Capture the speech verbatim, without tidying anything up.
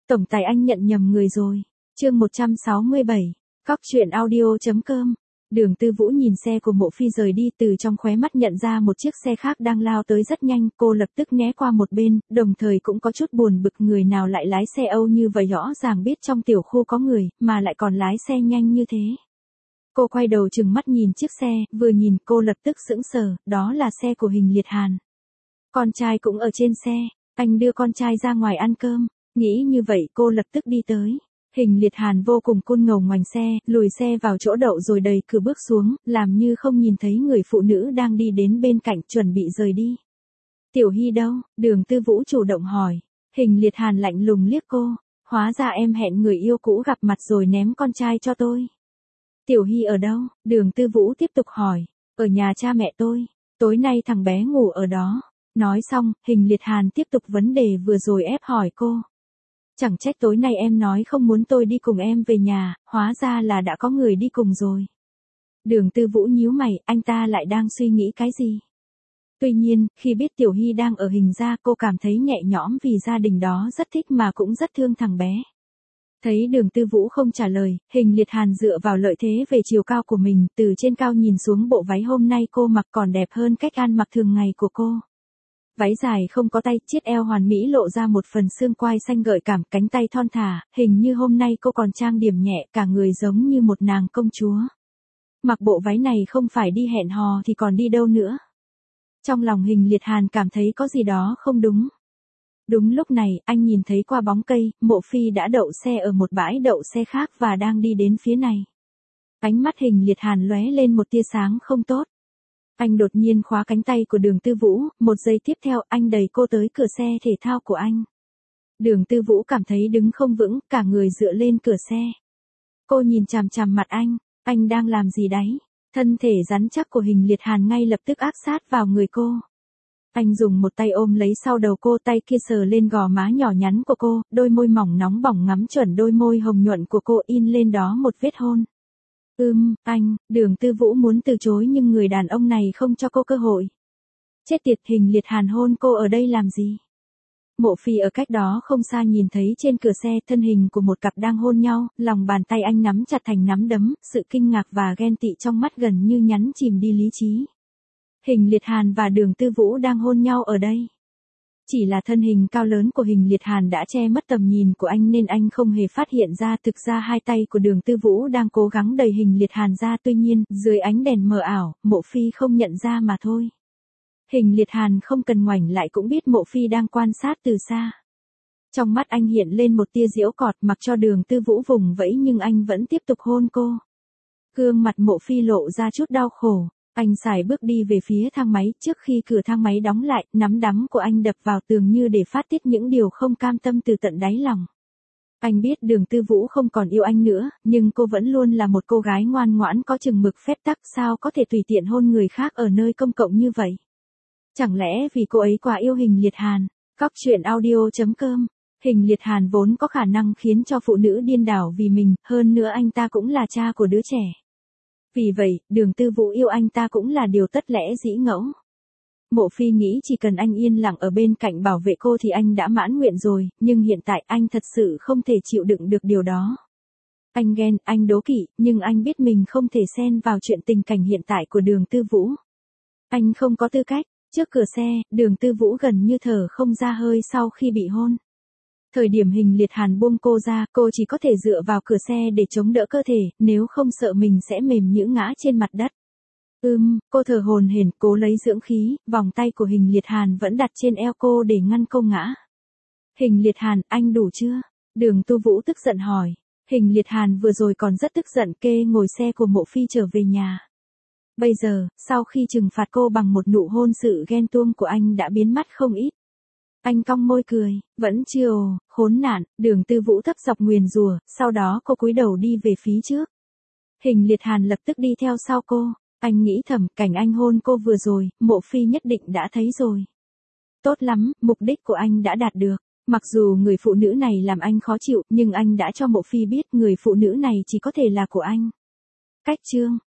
Tổng tài anh nhận nhầm người rồi. Chương một trăm sáu mươi bảy. Cóc truyện audio chấm com. Đường Tư Vũ nhìn xe của Mộ Phi rời đi, từ trong khóe mắt nhận ra một chiếc xe khác đang lao tới rất nhanh, cô lập tức né qua một bên, đồng thời cũng có chút buồn bực, người nào lại lái xe Âu như vậy, rõ ràng biết trong tiểu khu có người, mà lại còn lái xe nhanh như thế. Cô quay đầu chừng mắt nhìn chiếc xe, vừa nhìn cô lập tức sững sờ, đó là xe của Hình Liệt Hàn. Con trai cũng ở trên xe, anh đưa con trai ra ngoài ăn cơm, nghĩ như vậy cô lập tức đi tới. Hình Liệt Hàn vô cùng côn ngầu ngoảnh xe, lùi xe vào chỗ đậu rồi đẩy cửa bước xuống, làm như không nhìn thấy người phụ nữ đang đi đến bên cạnh chuẩn bị rời đi. Tiểu Hy đâu? Đường Tư Vũ chủ động hỏi. Hình Liệt Hàn lạnh lùng liếc cô, hóa ra em hẹn người yêu cũ gặp mặt rồi ném con trai cho tôi. Tiểu Hy ở đâu? Đường Tư Vũ tiếp tục hỏi. Ở nhà cha mẹ tôi, tối nay thằng bé ngủ ở đó. Nói xong, Hình Liệt Hàn tiếp tục vấn đề vừa rồi ép hỏi cô. Chẳng trách tối nay em nói không muốn tôi đi cùng em về nhà, hóa ra là đã có người đi cùng rồi. Đường Tư Vũ nhíu mày, anh ta lại đang suy nghĩ cái gì? Tuy nhiên, khi biết Tiểu Hy đang ở Hình gia, cô cảm thấy nhẹ nhõm vì gia đình đó rất thích mà cũng rất thương thằng bé. Thấy Đường Tư Vũ không trả lời, Hình Liệt Hàn dựa vào lợi thế về chiều cao của mình, từ trên cao nhìn xuống bộ váy hôm nay cô mặc còn đẹp hơn cách ăn mặc thường ngày của cô. Váy dài không có tay, chiếc eo hoàn mỹ lộ ra một phần xương quai xanh gợi cảm, cánh tay thon thả, hình như hôm nay cô còn trang điểm nhẹ, cả người giống như một nàng công chúa. Mặc bộ váy này không phải đi hẹn hò thì còn đi đâu nữa. Trong lòng Hình Liệt Hàn cảm thấy có gì đó không đúng. Đúng lúc này, anh nhìn thấy qua bóng cây, Mộ Phi đã đậu xe ở một bãi đậu xe khác và đang đi đến phía này. Ánh mắt Hình Liệt Hàn lóe lên một tia sáng không tốt. Anh đột nhiên khóa cánh tay của Đường Tư Vũ, một giây tiếp theo anh đẩy cô tới cửa xe thể thao của anh. Đường Tư Vũ cảm thấy đứng không vững, cả người dựa lên cửa xe. Cô nhìn chằm chằm mặt anh, anh đang làm gì đấy? Thân thể rắn chắc của Hình Liệt Hàn ngay lập tức áp sát vào người cô. Anh dùng một tay ôm lấy sau đầu cô, tay kia sờ lên gò má nhỏ nhắn của cô, đôi môi mỏng nóng bỏng ngắm chuẩn đôi môi hồng nhuận của cô, in lên đó một vết hôn. Ừm, anh, Đường Tư Vũ muốn từ chối nhưng người đàn ông này không cho cô cơ hội. Chết tiệt, Hình Liệt Hàn hôn cô ở đây làm gì? Mộ Phi ở cách đó không xa nhìn thấy trên cửa xe thân hình của một cặp đang hôn nhau, lòng bàn tay anh nắm chặt thành nắm đấm, sự kinh ngạc và ghen tị trong mắt gần như nhấn chìm đi lý trí. Hình Liệt Hàn và Đường Tư Vũ đang hôn nhau ở đây. Chỉ là thân hình cao lớn của Hình Liệt Hàn đã che mất tầm nhìn của anh nên anh không hề phát hiện ra, thực ra hai tay của Đường Tư Vũ đang cố gắng đẩy Hình Liệt Hàn ra, tuy nhiên, dưới ánh đèn mờ ảo, Mộ Phi không nhận ra mà thôi. Hình Liệt Hàn không cần ngoảnh lại cũng biết Mộ Phi đang quan sát từ xa. Trong mắt anh hiện lên một tia giễu cợt, mặc cho Đường Tư Vũ vùng vẫy nhưng anh vẫn tiếp tục hôn cô. Gương mặt Mộ Phi lộ ra chút đau khổ. Anh sải bước đi về phía thang máy, trước khi cửa thang máy đóng lại, nắm đấm của anh đập vào tường như để phát tiết những điều không cam tâm từ tận đáy lòng. Anh biết Đường Tư Vũ không còn yêu anh nữa, nhưng cô vẫn luôn là một cô gái ngoan ngoãn có chừng mực phép tắc, sao có thể tùy tiện hôn người khác ở nơi công cộng như vậy. Chẳng lẽ vì cô ấy quá yêu Hình Liệt Hàn? Cóc truyện audio chấm com. Hình Liệt Hàn vốn có khả năng khiến cho phụ nữ điên đảo vì mình, hơn nữa anh ta cũng là cha của đứa trẻ. Vì vậy, Đường Tư Vũ yêu anh ta cũng là điều tất lẽ dĩ ngẫu. Mộ Phi nghĩ chỉ cần anh yên lặng ở bên cạnh bảo vệ cô thì anh đã mãn nguyện rồi, nhưng hiện tại anh thật sự không thể chịu đựng được điều đó. Anh ghen, anh đố kỵ, nhưng anh biết mình không thể xen vào chuyện tình cảnh hiện tại của Đường Tư Vũ. Anh không có tư cách. Trước cửa xe, Đường Tư Vũ gần như thở không ra hơi sau khi bị hôn. Thời điểm Hình Liệt Hàn buông cô ra, cô chỉ có thể dựa vào cửa xe để chống đỡ cơ thể, nếu không sợ mình sẽ mềm nhũn ngã trên mặt đất. Ừm, cô thở hổn hển, cố lấy dưỡng khí, vòng tay của Hình Liệt Hàn vẫn đặt trên eo cô để ngăn cô ngã. Hình Liệt Hàn, anh đủ chưa? Đường Tư Vũ tức giận hỏi. Hình Liệt Hàn vừa rồi còn rất tức giận, kê ngồi xe của Mộ Phi trở về nhà. Bây giờ, sau khi trừng phạt cô bằng một nụ hôn, sự ghen tuông của anh đã biến mất không ít. Anh cong môi cười, vẫn chưa ồ, khốn nạn. Đường Tư Vũ thấp giọng nguyền rủa, sau đó cô cúi đầu đi về phía trước. Hình Liệt Hàn lập tức đi theo sau cô, anh nghĩ thầm, cảnh anh hôn cô vừa rồi, Mộ Phi nhất định đã thấy rồi. Tốt lắm, mục đích của anh đã đạt được. Mặc dù người phụ nữ này làm anh khó chịu, nhưng anh đã cho Mộ Phi biết người phụ nữ này chỉ có thể là của anh. Cách chương